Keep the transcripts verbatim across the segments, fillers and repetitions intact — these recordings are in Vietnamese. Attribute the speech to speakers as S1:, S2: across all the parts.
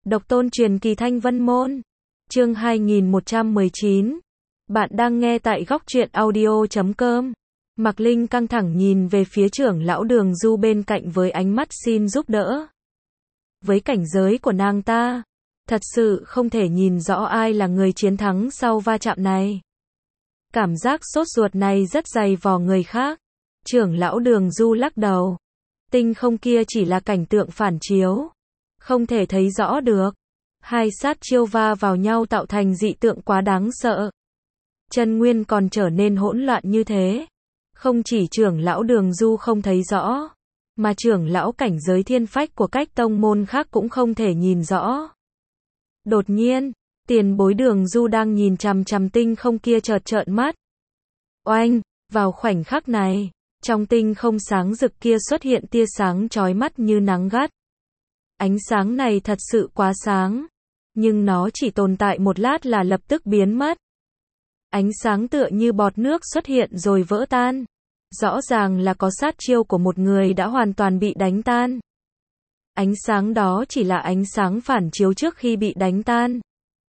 S1: Độc tôn truyền kỳ Thanh Vân Môn. Chương hai nghìn một trăm mười chín. Bạn đang nghe tại góc truyện audio chấm com. Mạc Linh căng thẳng nhìn về phía trưởng lão Đường Du bên cạnh với ánh mắt xin giúp đỡ. Với cảnh giới của nàng ta, thật sự không thể nhìn rõ ai là người chiến thắng sau va chạm này. Cảm giác sốt ruột này rất dày vò người khác. Trưởng lão Đường Du lắc đầu. Tinh không kia chỉ là cảnh tượng phản chiếu, không thể thấy rõ được. Hai sát chiêu va vào nhau tạo thành dị tượng quá đáng sợ. Chân nguyên còn trở nên hỗn loạn như thế. Không chỉ trưởng lão Đường Du không thấy rõ, mà trưởng lão cảnh giới thiên phách của các tông môn khác cũng không thể nhìn rõ. Đột nhiên, tiền bối Đường Du đang nhìn chằm chằm tinh không kia chợt trợn mắt. Oanh, vào khoảnh khắc này, trong tinh không sáng rực kia xuất hiện tia sáng chói mắt như nắng gắt. Ánh sáng này thật sự quá sáng, nhưng nó chỉ tồn tại một lát là lập tức biến mất. Ánh sáng tựa như bọt nước xuất hiện rồi vỡ tan. Rõ ràng là có sát chiêu của một người đã hoàn toàn bị đánh tan. Ánh sáng đó chỉ là ánh sáng phản chiếu trước khi bị đánh tan.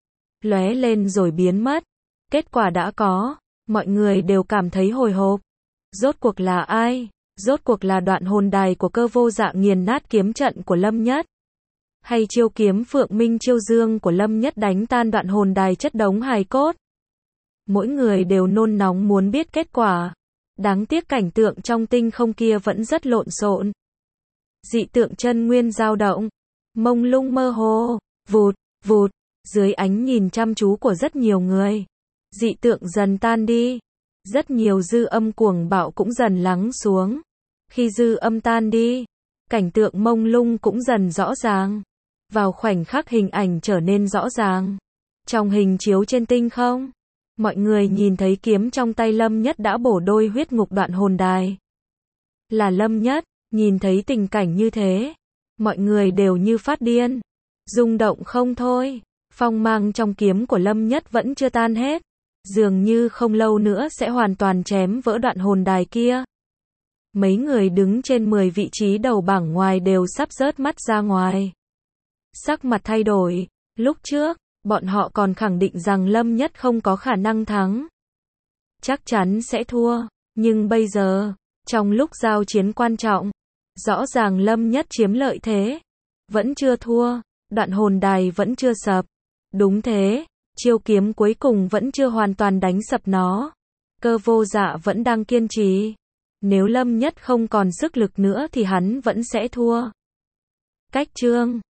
S1: Lóe lên rồi biến mất. Kết quả đã có, mọi người đều cảm thấy hồi hộp. Rốt cuộc là ai? Rốt cuộc là đoạn hồn đài của Cơ Vô Dạ nghiền nát kiếm trận của Lâm Nhất? Hay chiêu kiếm Phượng Minh Chiêu Dương của Lâm Nhất đánh tan đoạn hồn đài chất đống hài cốt? Mỗi người đều nôn nóng muốn biết kết quả. Đáng tiếc cảnh tượng trong tinh không kia vẫn rất lộn xộn. Dị tượng chân nguyên dao động, mông lung mơ hồ, vụt, vụt, dưới ánh nhìn chăm chú của rất nhiều người. Dị tượng dần tan đi. Rất nhiều dư âm cuồng bạo cũng dần lắng xuống. Khi dư âm tan đi, cảnh tượng mông lung cũng dần rõ ràng. Vào khoảnh khắc hình ảnh trở nên rõ ràng. Trong hình chiếu trên tinh không, mọi người nhìn thấy kiếm trong tay Lâm Nhất đã bổ đôi huyết ngục đoạn hồn đài. Là Lâm Nhất, nhìn thấy tình cảnh như thế, mọi người đều như phát điên, rung động không thôi. Phong mang trong kiếm của Lâm Nhất vẫn chưa tan hết, dường như không lâu nữa sẽ hoàn toàn chém vỡ đoạn hồn đài kia. Mấy người đứng trên mười vị trí đầu bảng ngoài đều sắp rớt mắt ra ngoài. Sắc mặt thay đổi, lúc trước, bọn họ còn khẳng định rằng Lâm Nhất không có khả năng thắng. Chắc chắn sẽ thua, nhưng bây giờ, trong lúc giao chiến quan trọng, rõ ràng Lâm Nhất chiếm lợi thế. Vẫn chưa thua, đoạn hồn đài vẫn chưa sập. Đúng thế, chiêu kiếm cuối cùng vẫn chưa hoàn toàn đánh sập nó. Cơ Vô Dạ vẫn đang kiên trì. Nếu Lâm Nhất không còn sức lực nữa thì hắn vẫn sẽ thua. Cách chương